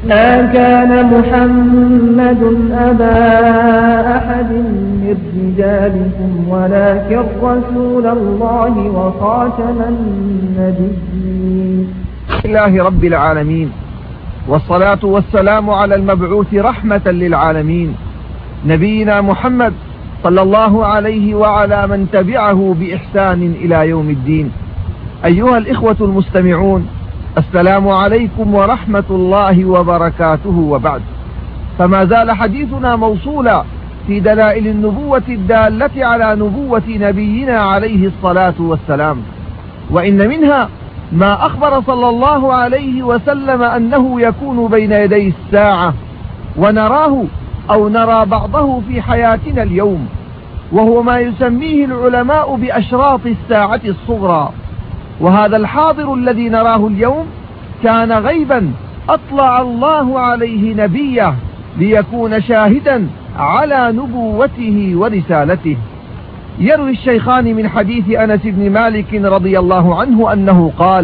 ما كان محمد أبا أحد من رجالكم ولكن رسول الله وخاتم النبيين. بسم الله رب العالمين، والصلاة والسلام على المبعوث رحمة للعالمين نبينا محمد صلى الله عليه وعلى من تبعه بإحسان إلى يوم الدين. أيها الإخوة المستمعون، السلام عليكم ورحمة الله وبركاته. وبعد، فما زال حديثنا موصولا في دلائل النبوة الدالة على نبوة نبينا عليه الصلاة والسلام، وإن منها ما أخبر صلى الله عليه وسلم أنه يكون بين يدي الساعة، ونراه أو نرى بعضه في حياتنا اليوم، وهو ما يسميه العلماء بأشراط الساعة الصغرى. وهذا الحاضر الذي نراه اليوم كان غيبا أطلع الله عليه نبيه ليكون شاهدا على نبوته ورسالته. يروي الشيخان من حديث أنس بن مالك رضي الله عنه أنه قال: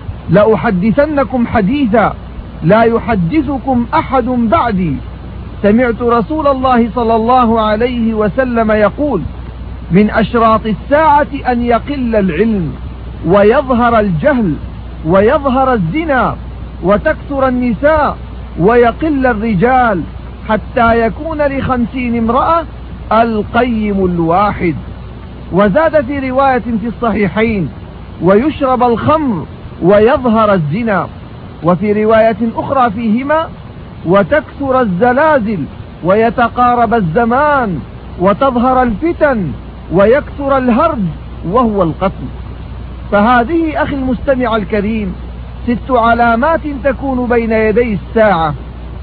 لأحدثنكم حديثا لا يحدثكم أحد بعدي، سمعت رسول الله صلى الله عليه وسلم يقول: من أشراط الساعة أن يقل العلم ويظهر الجهل ويظهر الزنا وتكثر النساء ويقل الرجال، حتى يكون ل50 امرأة القيم الواحد. وزاد في رواية في الصحيحين: ويشرب الخمر ويظهر الزنا. وفي رواية أخرى فيهما: وتكثر الزلازل ويتقارب الزمان وتظهر الفتن ويكثر الهرج وهو القتل. فهذه أخي المستمع الكريم 6 علامات تكون بين يدي الساعة.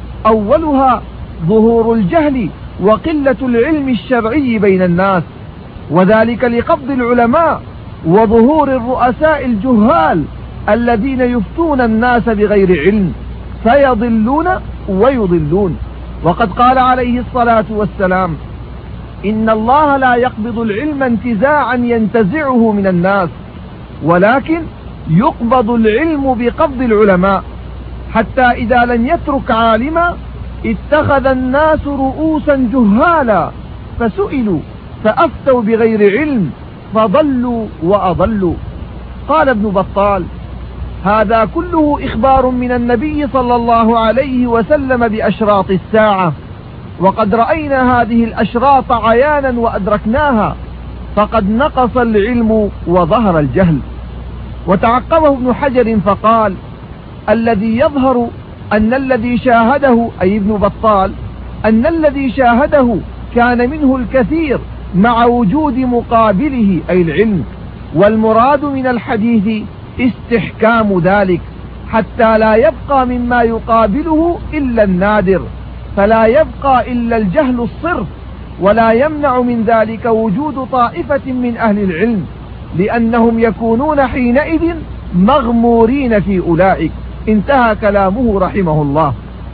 أولها ظهور الجهل وقلة العلم الشرعي بين الناس، وذلك لقبض العلماء وظهور الرؤساء الجهال الذين يفتون الناس بغير علم فيضلون ويضلون. وقد قال عليه الصلاة والسلام: إن الله لا يقبض العلم انتزاعا ينتزعه من الناس، ولكن يقبض العلم بقبض العلماء، حتى إذا لم يترك عالما اتخذ الناس رؤوسا جهالا فسئلوا فأفتوا بغير علم فضلوا وأضلوا. قال ابن بطال: هذا كله إخبار من النبي صلى الله عليه وسلم بأشراط الساعة، وقد رأينا هذه الأشراط عيانا وأدركناها، فقد نقص العلم وظهر الجهل. وتعقبه ابن حجر فقال: الذي يظهر أن الذي شاهده، أي ابن بطال، أن الذي شاهده كان منه الكثير مع وجود مقابله أي العلم، والمراد من الحديث استحكام ذلك، حتى لا يبقى مما يقابله إلا النادر، فلا يبقى إلا الجهل الصرف، ولا يمنع من ذلك وجود طائفة من أهل العلم، لأنهم يكونون حينئذ مغمورين في أولئك. انتهى كلامه رحمه الله.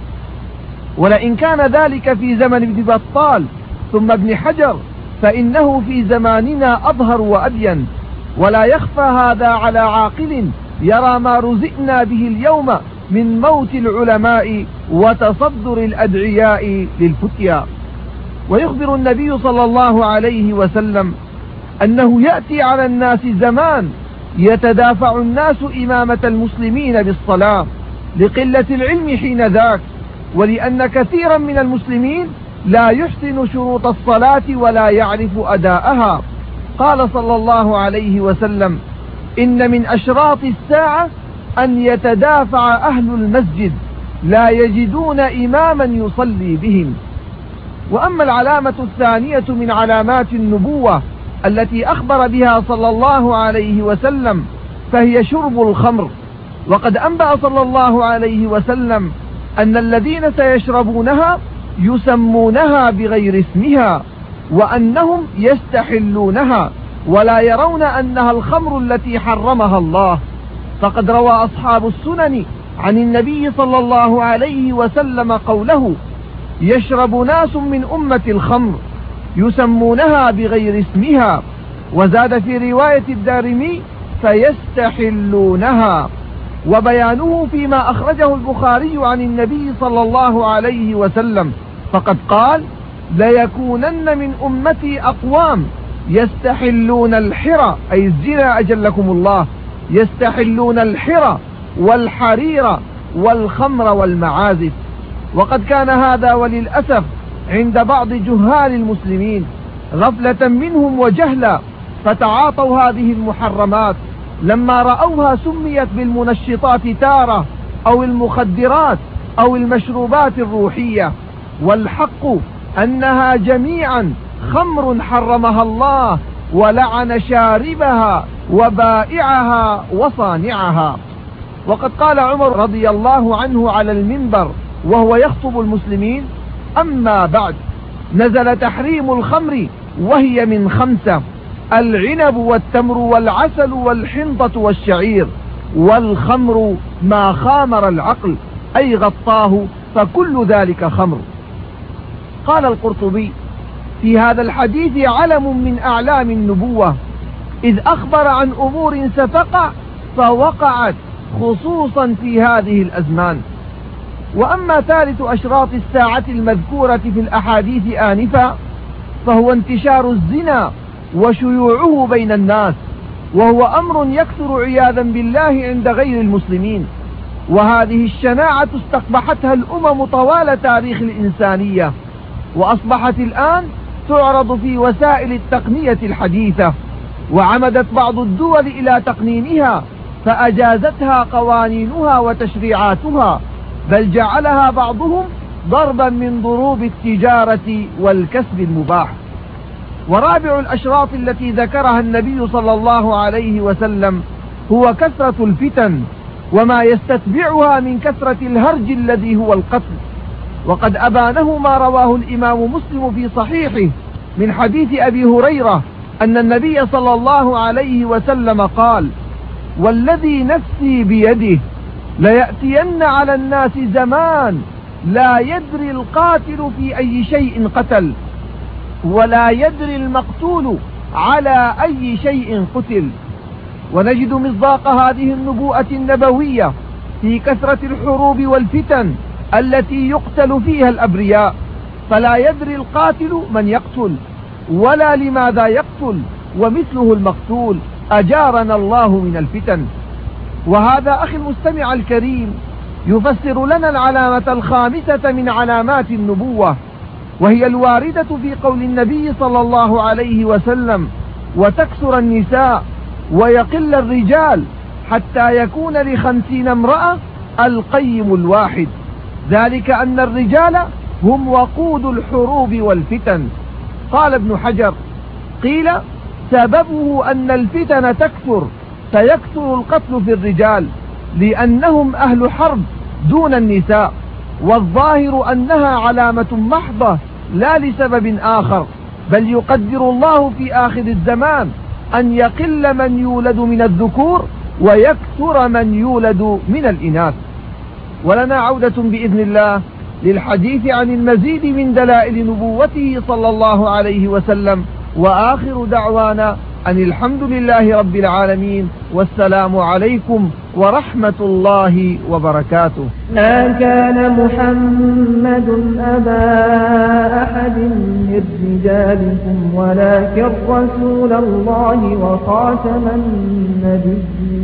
ولئن كان ذلك في زمن ابن بطال ثم ابن حجر، فإنه في زماننا أظهر وأبين. ولا يخفى هذا على عاقل يرى ما رزقنا به اليوم من موت العلماء وتصدر الأدعياء للفتيا. ويخبر النبي صلى الله عليه وسلم أنه يأتي على الناس زمان يتدافع الناس إمامة المسلمين بالصلاة لقلة العلم حين ذاك، ولأن كثيرا من المسلمين لا يحسن شروط الصلاة ولا يعرف أداءها. قال صلى الله عليه وسلم: إن من أشراط الساعة أن يتدافع أهل المسجد لا يجدون إماما يصلي بهم. وأما العلامة الثانية من علامات النبوة التي أخبر بها صلى الله عليه وسلم فهي شرب الخمر. وقد أنبأ صلى الله عليه وسلم أن الذين سيشربونها يسمونها بغير اسمها، وأنهم يستحلونها ولا يرون أنها الخمر التي حرمها الله. فقد روى أصحاب السنن عن النبي صلى الله عليه وسلم قوله: يشرب ناس من أمة الخمر يسمونها بغير اسمها. وزاد في رواية الدارمي: فيستحلونها. وبيانه فيما أخرجه البخاري عن النبي صلى الله عليه وسلم، فقد قال: ليكونن من أمتي أقوام يستحلون الحرى، أي الزنا أجلكم الله، يستحلون الحرى والحرير والخمر والمعازف. وقد كان هذا وللأسف عند بعض جهال المسلمين غفلة منهم وجهلا، فتعاطوا هذه المحرمات لما رأوها سميت بالمنشطات تارة أو المخدرات أو المشروبات الروحية، والحق أنها جميعا خمر حرمها الله ولعن شاربها وبائعها وصانعها. وقد قال عمر رضي الله عنه على المنبر وهو يخطب المسلمين: أما بعد، نزل تحريم الخمر وهي من 5: العنب والتمر والعسل والحنطة والشعير، والخمر ما خامر العقل أي غطاه، فكل ذلك خمر. قال القرطبي: في هذا الحديث علم من أعلام النبوة، إذ أخبر عن أمور ستقع فوقعت خصوصا في هذه الأزمان. وأما ثالث أشراط الساعة المذكورة في الأحاديث آنفا، فهو انتشار الزنا وشيوعه بين الناس، وهو أمر يكثر عياذا بالله عند غير المسلمين، وهذه الشناعة استقبحتها الأمم طوال تاريخ الإنسانية، وأصبحت الآن تعرض في وسائل التقنية الحديثة، وعمدت بعض الدول إلى تقنينها فأجازتها قوانينها وتشريعاتها، بل جعلها بعضهم ضربا من ضروب التجارة والكسب المباح. ورابع الأشراط التي ذكرها النبي صلى الله عليه وسلم هو كثرة الفتن وما يستتبعها من كثرة الهرج الذي هو القتل، وقد أبانه ما رواه الإمام مسلم في صحيحه من حديث أبي هريرة أن النبي صلى الله عليه وسلم قال: والذي نفسي بيده ليأتين على الناس زمان لا يدري القاتل في أي شيء قتل، ولا يدري المقتول على أي شيء قتل. ونجد مصداق هذه النبوءة النبوية في كثرة الحروب والفتن التي يقتل فيها الأبرياء، فلا يدري القاتل من يقتل ولا لماذا يقتل، ومثله المقتول، أجارنا الله من الفتن. وهذا أخي المستمع الكريم يفسر لنا العلامة الخامسة من علامات النبوة، وهي الواردة في قول النبي صلى الله عليه وسلم: وتكثر النساء ويقل الرجال حتى يكون ل50 امرأة القيم الواحد، ذلك أن الرجال هم وقود الحروب والفتن. قال ابن حجر: قيل سببه أن الفتن تكثر فيكثر القتل في الرجال لأنهم أهل حرب دون النساء، والظاهر أنها علامة محضة لا لسبب آخر، بل يقدر الله في آخر الزمان أن يقل من يولد من الذكور ويكثر من يولد من الإناث. ولنا عودة بإذن الله للحديث عن المزيد من دلائل نبوته صلى الله عليه وسلم، وآخر دعوانا أن الحمد لله رب العالمين، والسلام عليكم ورحمة الله وبركاته. ما كان محمد أبا أحد من رجالكم ولكن رسول الله وخاتم النبيين.